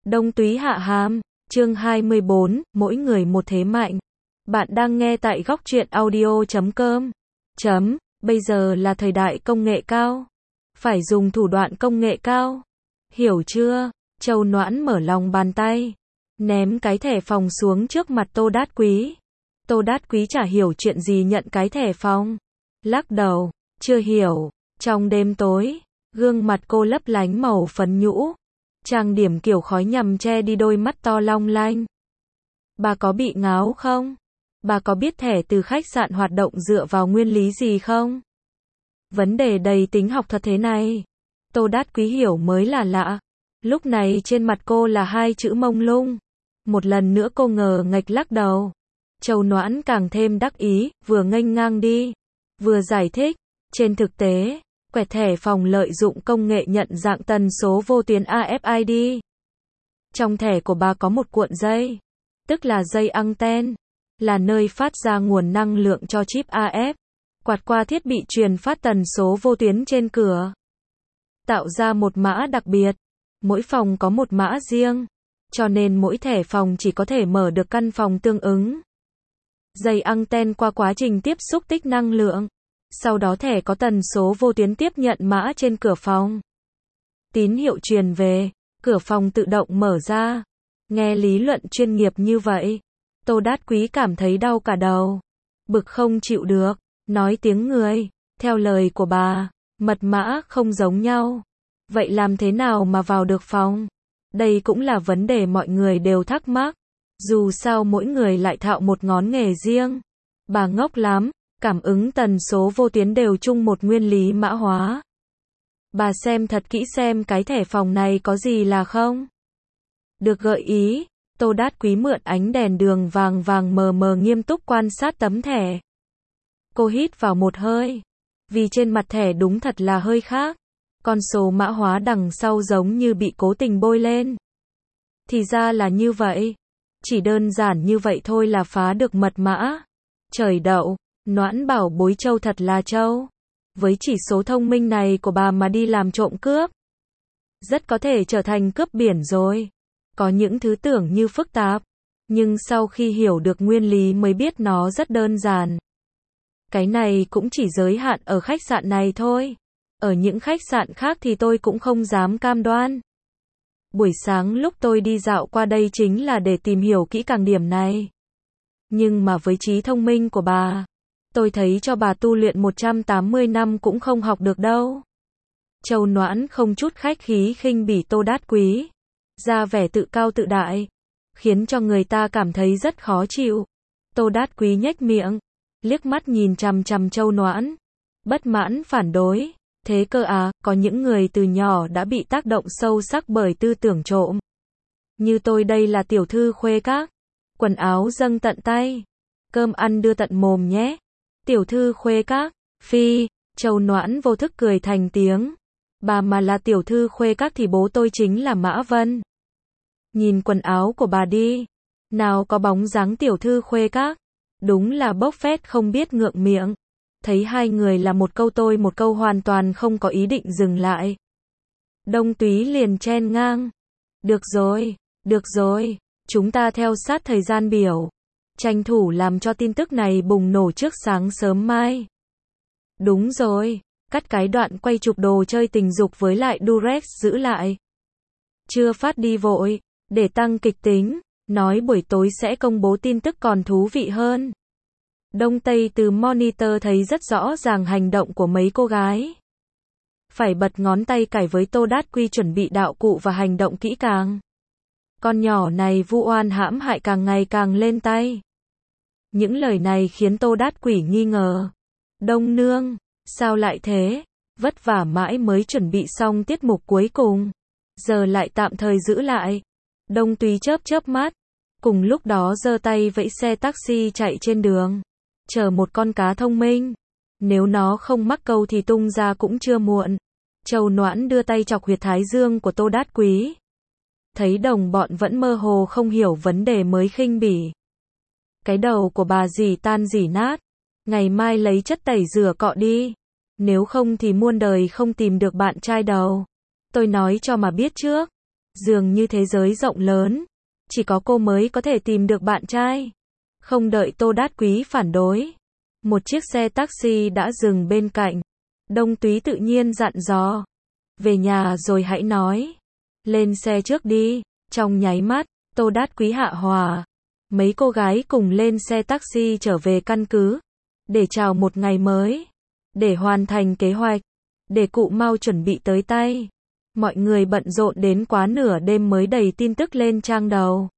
Đông Túy Hạ Hàm, chương 24, mỗi người một thế mạnh. Bạn đang nghe tại góc truyện audio.com. Bây giờ là thời đại công nghệ cao. Phải dùng thủ đoạn công nghệ cao. Hiểu chưa? Châu Noãn mở lòng bàn tay. Ném cái thẻ phòng xuống trước mặt Tô Đát Quý. Tô Đát Quý chả hiểu chuyện gì nhận cái thẻ phòng. Lắc đầu, chưa hiểu. Trong đêm tối, gương mặt cô lấp lánh màu phấn nhũ. Trang điểm kiểu khói nhằm che đi đôi mắt to long lanh. Bà có bị ngáo không? Bà có biết thẻ từ khách sạn hoạt động dựa vào nguyên lý gì không? Vấn đề đầy tính học thuật thế này. Tô Đát Quý hiểu mới là lạ. Lúc này trên mặt cô là hai chữ mông lung. Một lần nữa cô ngờ nghệch lắc đầu. Châu Noãn càng thêm đắc ý, vừa nghênh ngang đi, vừa giải thích. Trên thực tế, quẹt thẻ phòng lợi dụng công nghệ nhận dạng tần số vô tuyến AFID. Trong thẻ của bà có một cuộn dây, tức là dây anten, là nơi phát ra nguồn năng lượng cho chip AF, quạt qua thiết bị truyền phát tần số vô tuyến trên cửa. Tạo ra một mã đặc biệt, mỗi phòng có một mã riêng, cho nên mỗi thẻ phòng chỉ có thể mở được căn phòng tương ứng. Dây anten qua quá trình tiếp xúc tích năng lượng. Sau đó thẻ có tần số vô tuyến tiếp nhận mã trên cửa phòng. Tín hiệu truyền về, cửa phòng tự động mở ra. Nghe lý luận chuyên nghiệp như vậy, Tô Đát Quý cảm thấy đau cả đầu. Bực không chịu được, nói tiếng người. Theo lời của bà, mật mã không giống nhau. Vậy làm thế nào mà vào được phòng? Đây cũng là vấn đề mọi người đều thắc mắc. Dù sao mỗi người lại thạo một ngón nghề riêng. Bà ngốc lắm. Cảm ứng tần số vô tuyến đều chung một nguyên lý mã hóa. Bà xem thật kỹ xem cái thẻ phòng này có gì là không. Được gợi ý, Tô Đát Quý mượn ánh đèn đường vàng vàng mờ mờ nghiêm túc quan sát tấm thẻ. Cô hít vào một hơi. Vì trên mặt thẻ đúng thật là hơi khác. Con số mã hóa đằng sau giống như bị cố tình bôi lên. Thì ra là như vậy. Chỉ đơn giản như vậy thôi là phá được mật mã. Trời đậu. Noãn bảo bối Châu thật là Châu. Với chỉ số thông minh này của bà mà đi làm trộm cướp, rất có thể trở thành cướp biển rồi. Có những thứ tưởng như phức tạp, nhưng sau khi hiểu được nguyên lý mới biết nó rất đơn giản. Cái này cũng chỉ giới hạn ở khách sạn này thôi. Ở những khách sạn khác thì tôi cũng không dám cam đoan. Buổi sáng lúc tôi đi dạo qua đây chính là để tìm hiểu kỹ càng điểm này. Nhưng mà với trí thông minh của bà, tôi thấy cho bà tu luyện 180 năm cũng không học được đâu. Châu Noãn không chút khách khí khinh bỉ Tô Đát Quý, ra vẻ tự cao tự đại, khiến cho người ta cảm thấy rất khó chịu. Tô Đát Quý nhếch miệng, liếc mắt nhìn chằm chằm Châu Noãn, bất mãn phản đối. Thế cơ à, có những người từ nhỏ đã bị tác động sâu sắc bởi tư tưởng trộm. Như tôi đây là tiểu thư khuê các, quần áo dâng tận tay, cơm ăn đưa tận mồm nhé. Tiểu thư khuê các, phi, Châu Noãn vô thức cười thành tiếng. Bà mà là tiểu thư khuê các thì bố tôi chính là Mã Vân. Nhìn quần áo của bà đi, nào có bóng dáng tiểu thư khuê các. Đúng là bốc phét không biết ngượng miệng. Thấy hai người là một câu tôi một câu hoàn toàn không có ý định dừng lại. Đông Túy liền chen ngang. Được rồi, chúng ta theo sát thời gian biểu. Tranh thủ làm cho tin tức này bùng nổ trước sáng sớm mai. Đúng rồi, cắt cái đoạn quay chụp đồ chơi tình dục với lại Durex giữ lại. Chưa phát đi vội, để tăng kịch tính, nói buổi tối sẽ công bố tin tức còn thú vị hơn. Đông Tây từ monitor thấy rất rõ ràng hành động của mấy cô gái. Phải bật ngón tay cải với Tô Đát Quý chuẩn bị đạo cụ và hành động kỹ càng. Con nhỏ này vu oan hãm hại càng ngày càng lên tay. Những lời này khiến Tô Đát Quý nghi ngờ. Đông nương, sao lại thế? Vất vả mãi mới chuẩn bị xong tiết mục cuối cùng. Giờ lại tạm thời giữ lại. Đông Túy chớp chớp mắt. Cùng lúc đó giơ tay vẫy xe taxi chạy trên đường. Chờ một con cá thông minh. Nếu nó không mắc câu thì tung ra cũng chưa muộn. Châu Noãn đưa tay chọc huyệt thái dương của Tô Đát Quý. Thấy đồng bọn vẫn mơ hồ không hiểu vấn đề mới khinh bỉ. Cái đầu của bà dỉ tan dỉ nát. Ngày mai lấy chất tẩy rửa cọ đi. Nếu không thì muôn đời không tìm được bạn trai đâu. Tôi nói cho mà biết trước. Dường như thế giới rộng lớn, chỉ có cô mới có thể tìm được bạn trai. Không đợi Tô Đát Quý phản đối, một chiếc xe taxi đã dừng bên cạnh. Đông Túy tự nhiên dặn dò, về nhà rồi hãy nói. Lên xe trước đi. Trong nháy mắt, Tô Đát Quý hạ hòa. Mấy cô gái cùng lên xe taxi trở về căn cứ, để chào một ngày mới, để hoàn thành kế hoạch, để cụ mau chuẩn bị tới tay. Mọi người bận rộn đến quá nửa đêm mới đầy tin tức lên trang đầu.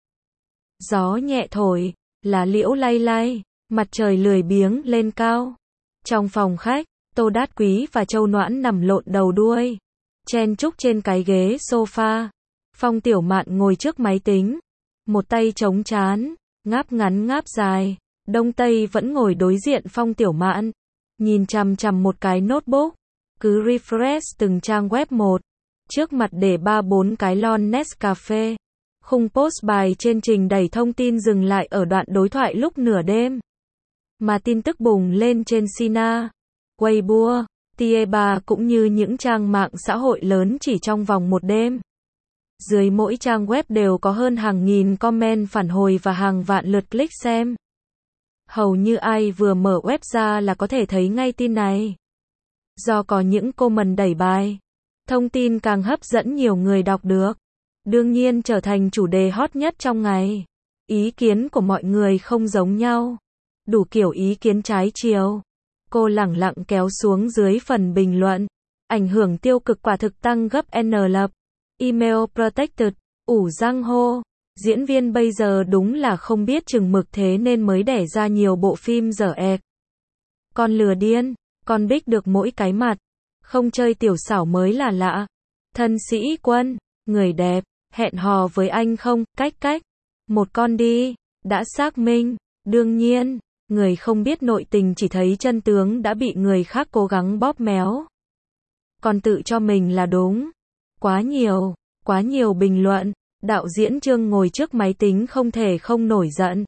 Gió nhẹ thổi, lá liễu lay lay, mặt trời lười biếng lên cao. Trong phòng khách, Tô Đát Quý và Châu Noãn nằm lộn đầu đuôi, chen chúc trên cái ghế sofa. Phong Tiểu Mạn ngồi trước máy tính, một tay chống trán, ngáp ngắn ngáp dài. Đông Tây vẫn ngồi đối diện Phong Tiểu Mạn, nhìn chằm chằm một cái notebook, cứ refresh từng trang web một. Trước mặt để 3-4 cái lon Nescafe. Khung post bài trên trình đẩy thông tin dừng lại ở đoạn đối thoại lúc nửa đêm. Mà tin tức bùng lên trên Sina, Weibo, Tieba cũng như những trang mạng xã hội lớn chỉ trong vòng một đêm. Dưới mỗi trang web đều có hơn hàng nghìn comment phản hồi và hàng vạn lượt click xem. Hầu như ai vừa mở web ra là có thể thấy ngay tin này. Do có những comment đẩy bài, thông tin càng hấp dẫn nhiều người đọc được. Đương nhiên trở thành chủ đề hot nhất trong ngày. Ý kiến của mọi người không giống nhau. Đủ kiểu ý kiến trái chiều. Cô lẳng lặng kéo xuống dưới phần bình luận. Ảnh hưởng tiêu cực quả thực tăng gấp N lần. Email protected, ủ răng hô. Diễn viên bây giờ đúng là không biết chừng mực thế nên mới đẻ ra nhiều bộ phim dở ẹc. Con lừa điên, con bích được mỗi cái mặt. Không chơi tiểu xảo mới là lạ. Thân sĩ Quân, người đẹp, hẹn hò với anh không, cách. Một con đi, đã xác minh. Đương nhiên, người không biết nội tình chỉ thấy chân tướng đã bị người khác cố gắng bóp méo. Còn tự cho mình là đúng. Quá nhiều bình luận. Đạo diễn Trương ngồi trước máy tính không thể không nổi giận.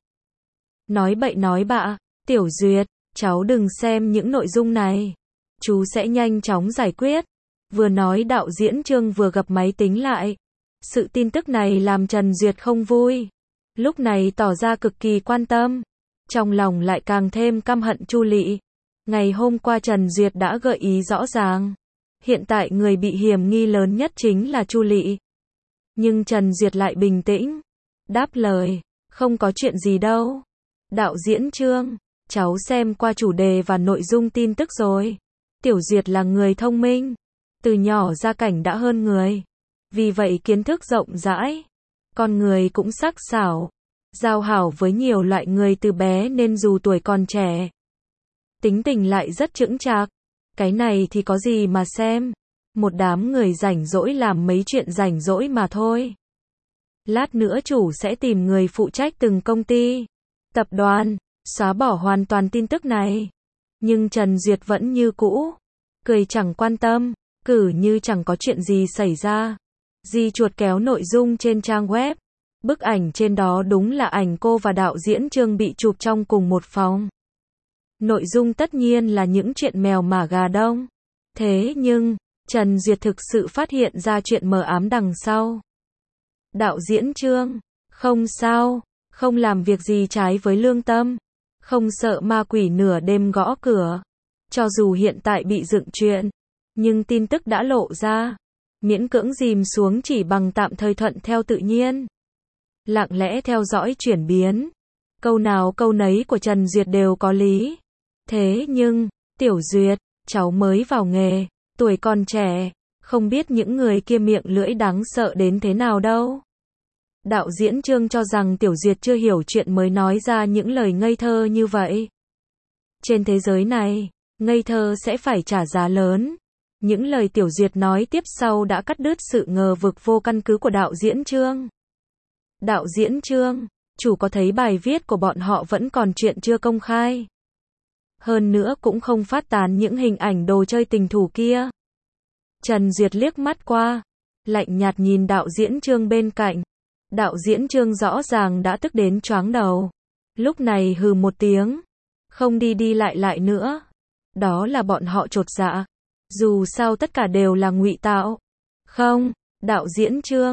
Nói bậy nói bạ, Tiểu Duyệt, cháu đừng xem những nội dung này. Chú sẽ nhanh chóng giải quyết. Vừa nói đạo diễn Trương vừa gập máy tính lại. Sự tin tức này làm Trần Duyệt không vui. Lúc này tỏ ra cực kỳ quan tâm. Trong lòng lại càng thêm căm hận Chu Lị. Ngày hôm qua Trần Duyệt đã gợi ý rõ ràng. Hiện tại người bị hiểm nghi lớn nhất chính là Chu Lị. Nhưng Trần Duyệt lại bình tĩnh. Đáp lời, không có chuyện gì đâu. Đạo diễn Trương, cháu xem qua chủ đề và nội dung tin tức rồi. Tiểu Duyệt là người thông minh. Từ nhỏ gia cảnh đã hơn người. Vì vậy kiến thức rộng rãi. Con người cũng sắc sảo. Giao hảo với nhiều loại người từ bé nên dù tuổi còn trẻ. Tính tình lại rất chững chạc. Cái này thì có gì mà xem. Một đám người rảnh rỗi làm mấy chuyện rảnh rỗi mà thôi. Lát nữa chủ sẽ tìm người phụ trách từng công ty, tập đoàn, xóa bỏ hoàn toàn tin tức này. Nhưng Trần Duyệt vẫn như cũ. Cười chẳng quan tâm, cử như chẳng có chuyện gì xảy ra. Di chuột kéo nội dung trên trang web. Bức ảnh trên đó đúng là ảnh cô và đạo diễn Trương bị chụp trong cùng một phòng. Nội dung tất nhiên là những chuyện mèo mả gà đông. Thế nhưng, Trần Duyệt thực sự phát hiện ra chuyện mờ ám đằng sau. Đạo diễn Trương, không sao, không làm việc gì trái với lương tâm. Không sợ ma quỷ nửa đêm gõ cửa. Cho dù hiện tại bị dựng chuyện, nhưng tin tức đã lộ ra. Miễn cưỡng dìm xuống chỉ bằng tạm thời thuận theo tự nhiên. Lặng lẽ theo dõi chuyển biến. Câu nào câu nấy của Trần Duyệt đều có lý. Thế nhưng, Tiểu Duyệt, cháu mới vào nghề, tuổi còn trẻ, không biết những người kia miệng lưỡi đáng sợ đến thế nào đâu. Đạo diễn Trương cho rằng Tiểu Duyệt chưa hiểu chuyện mới nói ra những lời ngây thơ như vậy. Trên thế giới này, ngây thơ sẽ phải trả giá lớn. Những lời Tiểu Duyệt nói tiếp sau đã cắt đứt sự ngờ vực vô căn cứ của đạo diễn Trương. Đạo diễn Trương, chủ có thấy bài viết của bọn họ vẫn còn chuyện chưa công khai. Hơn nữa cũng không phát tán những hình ảnh đồ chơi tình thủ kia. Trần Duyệt liếc mắt qua, lạnh nhạt nhìn đạo diễn Trương bên cạnh. Đạo diễn Trương rõ ràng đã tức đến choáng đầu. Lúc này hừ một tiếng, không đi lại nữa. Đó là bọn họ chột dạ. Dù sao tất cả đều là ngụy tạo. Không, đạo diễn Trương,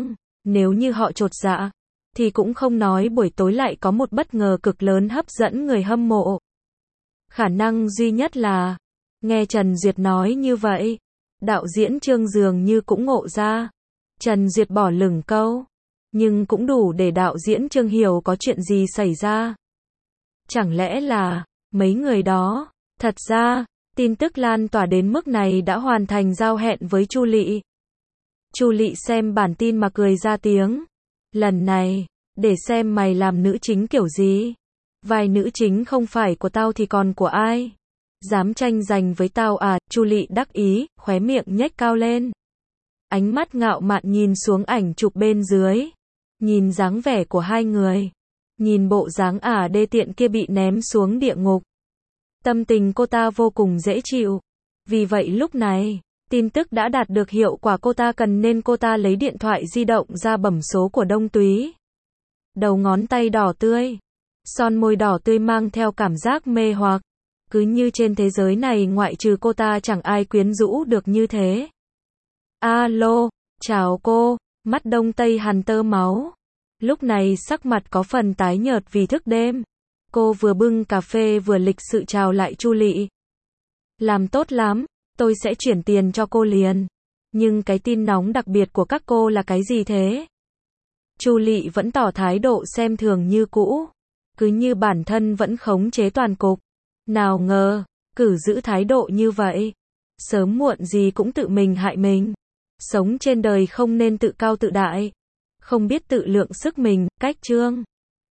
Nếu như họ chột dạ, thì cũng không nói buổi tối lại có một bất ngờ cực lớn hấp dẫn người hâm mộ. Khả năng duy nhất là, nghe Trần Duyệt nói như vậy, đạo diễn Trương dường như cũng ngộ ra. Trần Duyệt bỏ lửng câu, nhưng cũng đủ để đạo diễn Trương hiểu có chuyện gì xảy ra. Chẳng lẽ là, mấy người đó, thật ra, tin tức lan tỏa đến mức này đã hoàn thành giao hẹn với Chu Lị. Chu Lị xem bản tin mà cười ra tiếng. Lần này, để xem mày làm nữ chính kiểu gì. Vai nữ chính không phải của tao thì còn của ai? Dám tranh giành với tao à? Chu Lị đắc ý, khóe miệng nhếch cao lên. Ánh mắt ngạo mạn nhìn xuống ảnh chụp bên dưới. Nhìn dáng vẻ của hai người. Nhìn bộ dáng đê tiện kia bị ném xuống địa ngục. Tâm tình cô ta vô cùng dễ chịu. Vì vậy lúc này, tin tức đã đạt được hiệu quả cô ta cần nên cô ta lấy điện thoại di động ra bấm số của Đông Túy. Đầu ngón tay đỏ tươi. Son môi đỏ tươi mang theo cảm giác mê hoặc. Cứ như trên thế giới này ngoại trừ cô ta chẳng ai quyến rũ được như thế. Alo, chào cô, mắt Đông Tây hằn tơ máu. Lúc này sắc mặt có phần tái nhợt vì thức đêm. Cô vừa bưng cà phê vừa lịch sự chào lại Chu Lị. Làm tốt lắm, tôi sẽ chuyển tiền cho cô liền. Nhưng cái tin nóng đặc biệt của các cô là cái gì thế? Chu Lị vẫn tỏ thái độ xem thường như cũ. Cứ như bản thân vẫn khống chế toàn cục. Nào ngờ, cử giữ thái độ như vậy. Sớm muộn gì cũng tự mình hại mình. Sống trên đời không nên tự cao tự đại. Không biết tự lượng sức mình, cách chương.